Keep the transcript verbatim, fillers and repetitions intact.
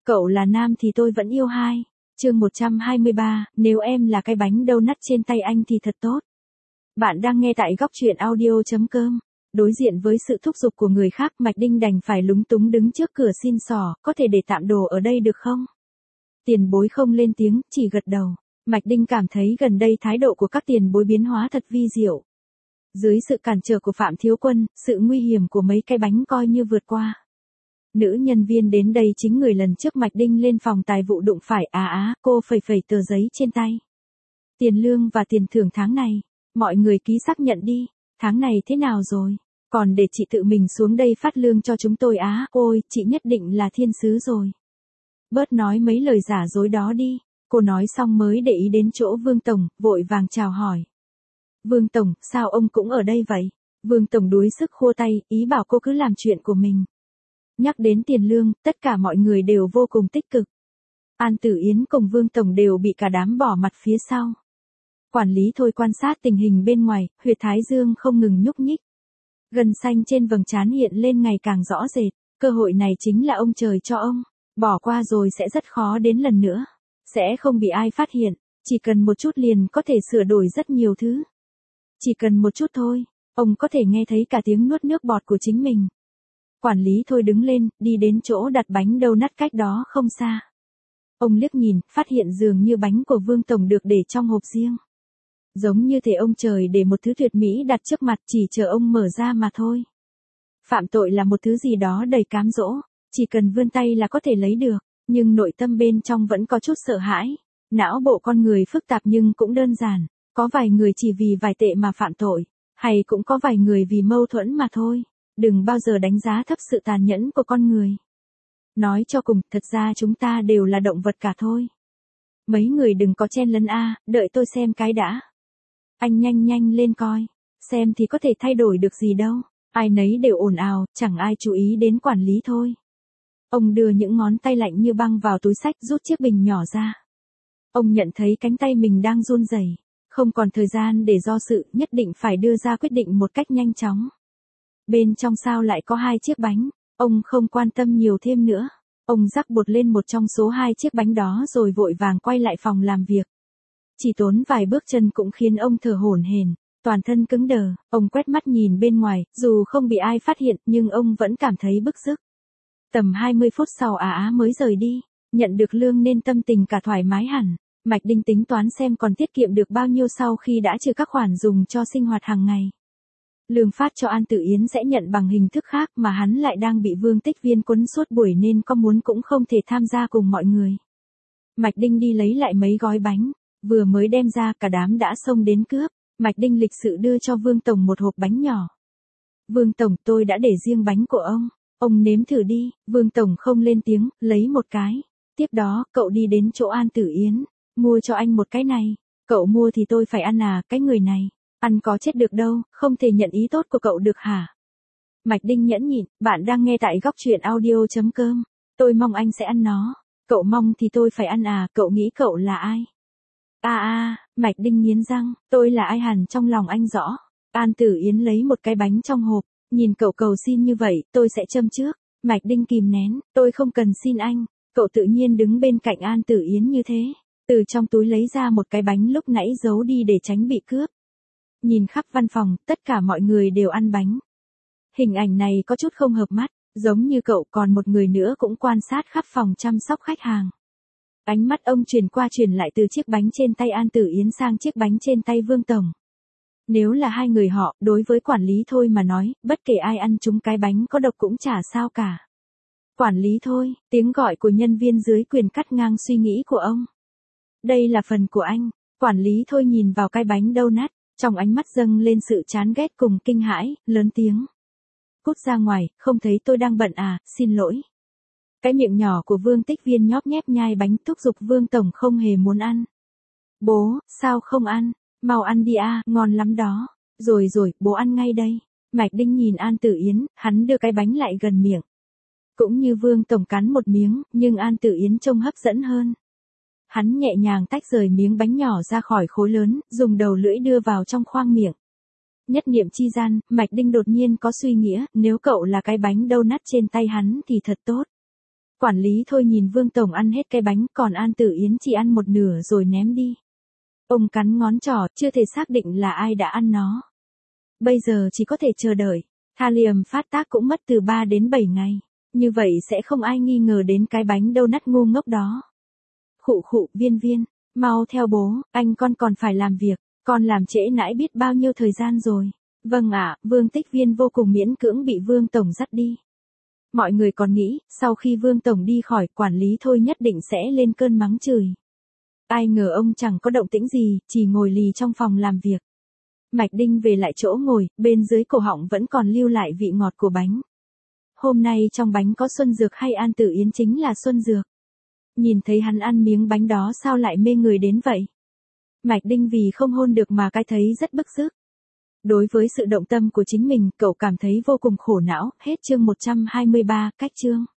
Cậu là nam thì tôi vẫn yêu hai. Chương một trăm hai mươi ba, nếu em là cái bánh donut trên tay anh thì thật tốt. Bạn đang nghe tại góc truyện audio chấm com. Đối diện với sự thúc giục của người khác, Mạch Đinh đành phải lúng túng đứng trước cửa xin xỏ, có thể để tạm đồ ở đây được không? Tiền bối không lên tiếng, chỉ gật đầu. Mạch Đinh cảm thấy gần đây thái độ của các tiền bối biến hóa thật vi diệu. Dưới sự cản trở của Phạm Thiếu Quân, sự nguy hiểm của mấy cái bánh coi như vượt qua. Nữ nhân viên đến đây chính người lần trước Mạch Đinh lên phòng tài vụ đụng phải. À á, cô phẩy phẩy tờ giấy trên tay. Tiền lương và tiền thưởng tháng này, mọi người ký xác nhận đi. Tháng này thế nào rồi? Còn để chị tự mình xuống đây phát lương cho chúng tôi á. Ôi, chị nhất định là thiên sứ rồi. Bớt nói mấy lời giả dối đó đi. Cô nói xong mới để ý đến chỗ Vương Tổng, vội vàng chào hỏi. Vương Tổng, sao ông cũng ở đây vậy? Vương Tổng đuối sức khua tay, ý bảo cô cứ làm chuyện của mình. Nhắc đến tiền lương, tất cả mọi người đều vô cùng tích cực. An Tử Yến cùng Vương Tổng đều bị cả đám bỏ mặt phía sau. Quản lý thôi quan sát tình hình bên ngoài, huyệt thái dương không ngừng nhúc nhích. Gân xanh trên vầng trán hiện lên ngày càng rõ rệt, cơ hội này chính là ông trời cho ông. Bỏ qua rồi sẽ rất khó đến lần nữa. Sẽ không bị ai phát hiện, chỉ cần một chút liền có thể sửa đổi rất nhiều thứ. Chỉ cần một chút thôi, ông có thể nghe thấy cả tiếng nuốt nước bọt của chính mình. Quản lý thôi đứng lên, đi đến chỗ đặt bánh donut cách đó không xa. Ông liếc nhìn, phát hiện dường như bánh của Vương Tổng được để trong hộp riêng. Giống như thể ông trời để một thứ tuyệt mỹ đặt trước mặt chỉ chờ ông mở ra mà thôi. Phạm tội là một thứ gì đó đầy cám dỗ, chỉ cần vươn tay là có thể lấy được, nhưng nội tâm bên trong vẫn có chút sợ hãi. Não bộ con người phức tạp nhưng cũng đơn giản, có vài người chỉ vì vài tệ mà phạm tội, hay cũng có vài người vì mâu thuẫn mà thôi. Đừng bao giờ đánh giá thấp sự tàn nhẫn của con người. Nói cho cùng, thật ra chúng ta đều là động vật cả thôi. Mấy người đừng có chen lấn a, đợi tôi xem cái đã. Anh nhanh nhanh lên coi, xem thì có thể thay đổi được gì đâu. Ai nấy đều ồn ào, chẳng ai chú ý đến quản lý thôi. Ông đưa những ngón tay lạnh như băng vào túi xách, rút chiếc bình nhỏ ra. Ông nhận thấy cánh tay mình đang run rẩy, không còn thời gian để do dự, nhất định phải đưa ra quyết định một cách nhanh chóng. Bên trong sao lại có hai chiếc bánh, ông không quan tâm nhiều thêm nữa. Ông rắc bột lên một trong số hai chiếc bánh đó rồi vội vàng quay lại phòng làm việc. Chỉ tốn vài bước chân cũng khiến ông thở hổn hển, toàn thân cứng đờ. Ông quét mắt nhìn bên ngoài, dù không bị ai phát hiện nhưng ông vẫn cảm thấy bức rứt. Tầm hai mươi phút sau Á Á mới rời đi, nhận được lương nên tâm tình cả thoải mái hẳn. Mạch Đinh tính toán xem còn tiết kiệm được bao nhiêu sau khi đã trừ các khoản dùng cho sinh hoạt hàng ngày. Lương phát cho An Tử Yến sẽ nhận bằng hình thức khác mà hắn lại đang bị Vương Tích Viên quấn suốt buổi nên có muốn cũng không thể tham gia cùng mọi người. Mạch Đinh đi lấy lại mấy gói bánh, vừa mới đem ra cả đám đã xông đến cướp. Mạch Đinh lịch sự đưa cho Vương Tổng một hộp bánh nhỏ. Vương Tổng, tôi đã để riêng bánh của ông, ông nếm thử đi. Vương Tổng không lên tiếng, lấy một cái. Tiếp đó, cậu đi đến chỗ An Tử Yến, mua cho anh một cái này. Cậu mua thì tôi phải ăn à, cái người này. Ăn có chết được đâu, không thể nhận ý tốt của cậu được hả? Mạch Đinh nhẫn nhịn, bạn đang nghe tại góc truyện audio chấm com. Tôi mong anh sẽ ăn nó. Cậu mong thì tôi phải ăn à, cậu nghĩ cậu là ai? À à, Mạch Đinh nghiến răng, tôi là ai hẳn trong lòng anh rõ. An Tử Yến lấy một cái bánh trong hộp, nhìn cậu cầu xin như vậy, tôi sẽ châm trước. Mạch Đinh kìm nén, tôi không cần xin anh. Cậu tự nhiên đứng bên cạnh An Tử Yến như thế, từ trong túi lấy ra một cái bánh lúc nãy giấu đi để tránh bị cướp. Nhìn khắp văn phòng, tất cả mọi người đều ăn bánh. Hình ảnh này có chút không hợp mắt, giống như cậu còn một người nữa cũng quan sát khắp phòng chăm sóc khách hàng. Ánh mắt ông chuyển qua chuyển lại từ chiếc bánh trên tay An Tử Yến sang chiếc bánh trên tay Vương Tổng. Nếu là hai người họ, đối với quản lý thôi mà nói, bất kể ai ăn chúng cái bánh có độc cũng chả sao cả. Quản lý thôi, tiếng gọi của nhân viên dưới quyền cắt ngang suy nghĩ của ông. Đây là phần của anh. Quản lý thôi nhìn vào cái bánh donut, trong ánh mắt dâng lên sự chán ghét cùng kinh hãi, lớn tiếng. Cút ra ngoài, không thấy tôi đang bận à, xin lỗi. Cái miệng nhỏ của Vương Tích Viên nhóp nhép nhai bánh thúc giục Vương Tổng không hề muốn ăn. Bố, sao không ăn, mau ăn đi à, ngon lắm đó. Rồi rồi, bố ăn ngay đây. Mạch Đinh nhìn An Tử Yến, hắn đưa cái bánh lại gần miệng. Cũng như Vương Tổng cắn một miếng, nhưng An Tử Yến trông hấp dẫn hơn. Hắn nhẹ nhàng tách rời miếng bánh nhỏ ra khỏi khối lớn, dùng đầu lưỡi đưa vào trong khoang miệng. Nhất niệm chi gian, Mạch Đinh đột nhiên có suy nghĩa, nếu cậu là cái bánh donut trên tay hắn thì thật tốt. Quản lý Thôi nhìn Vương Tổng ăn hết cái bánh, còn An Tử Yến chỉ ăn một nửa rồi ném đi. Ông cắn ngón trỏ, chưa thể xác định là ai đã ăn nó. Bây giờ chỉ có thể chờ đợi. Thallium phát tác cũng mất từ ba đến bảy ngày. Như vậy sẽ không ai nghi ngờ đến cái bánh donut ngu ngốc đó. Khụ khụ, Viên Viên, mau theo bố, anh con còn phải làm việc, con làm trễ nãi biết bao nhiêu thời gian rồi. Vâng ạ, Vương Tích Viên vô cùng miễn cưỡng bị Vương Tổng dắt đi. Mọi người còn nghĩ, sau khi Vương Tổng đi khỏi, quản lý Thôi nhất định sẽ lên cơn mắng chửi. Ai ngờ ông chẳng có động tĩnh gì, chỉ ngồi lì trong phòng làm việc. Mạch Đinh về lại chỗ ngồi, bên dưới cổ họng vẫn còn lưu lại vị ngọt của bánh. Hôm nay trong bánh có Xuân Dược hay An Tử Yến chính là Xuân Dược. Nhìn thấy hắn ăn miếng bánh đó sao lại mê người đến vậy? Mạch Đinh vì không hôn được mà cái thấy rất bức rứt. Đối với sự động tâm của chính mình, cậu cảm thấy vô cùng khổ não. Hết chương một trăm hai mươi ba, cách chương.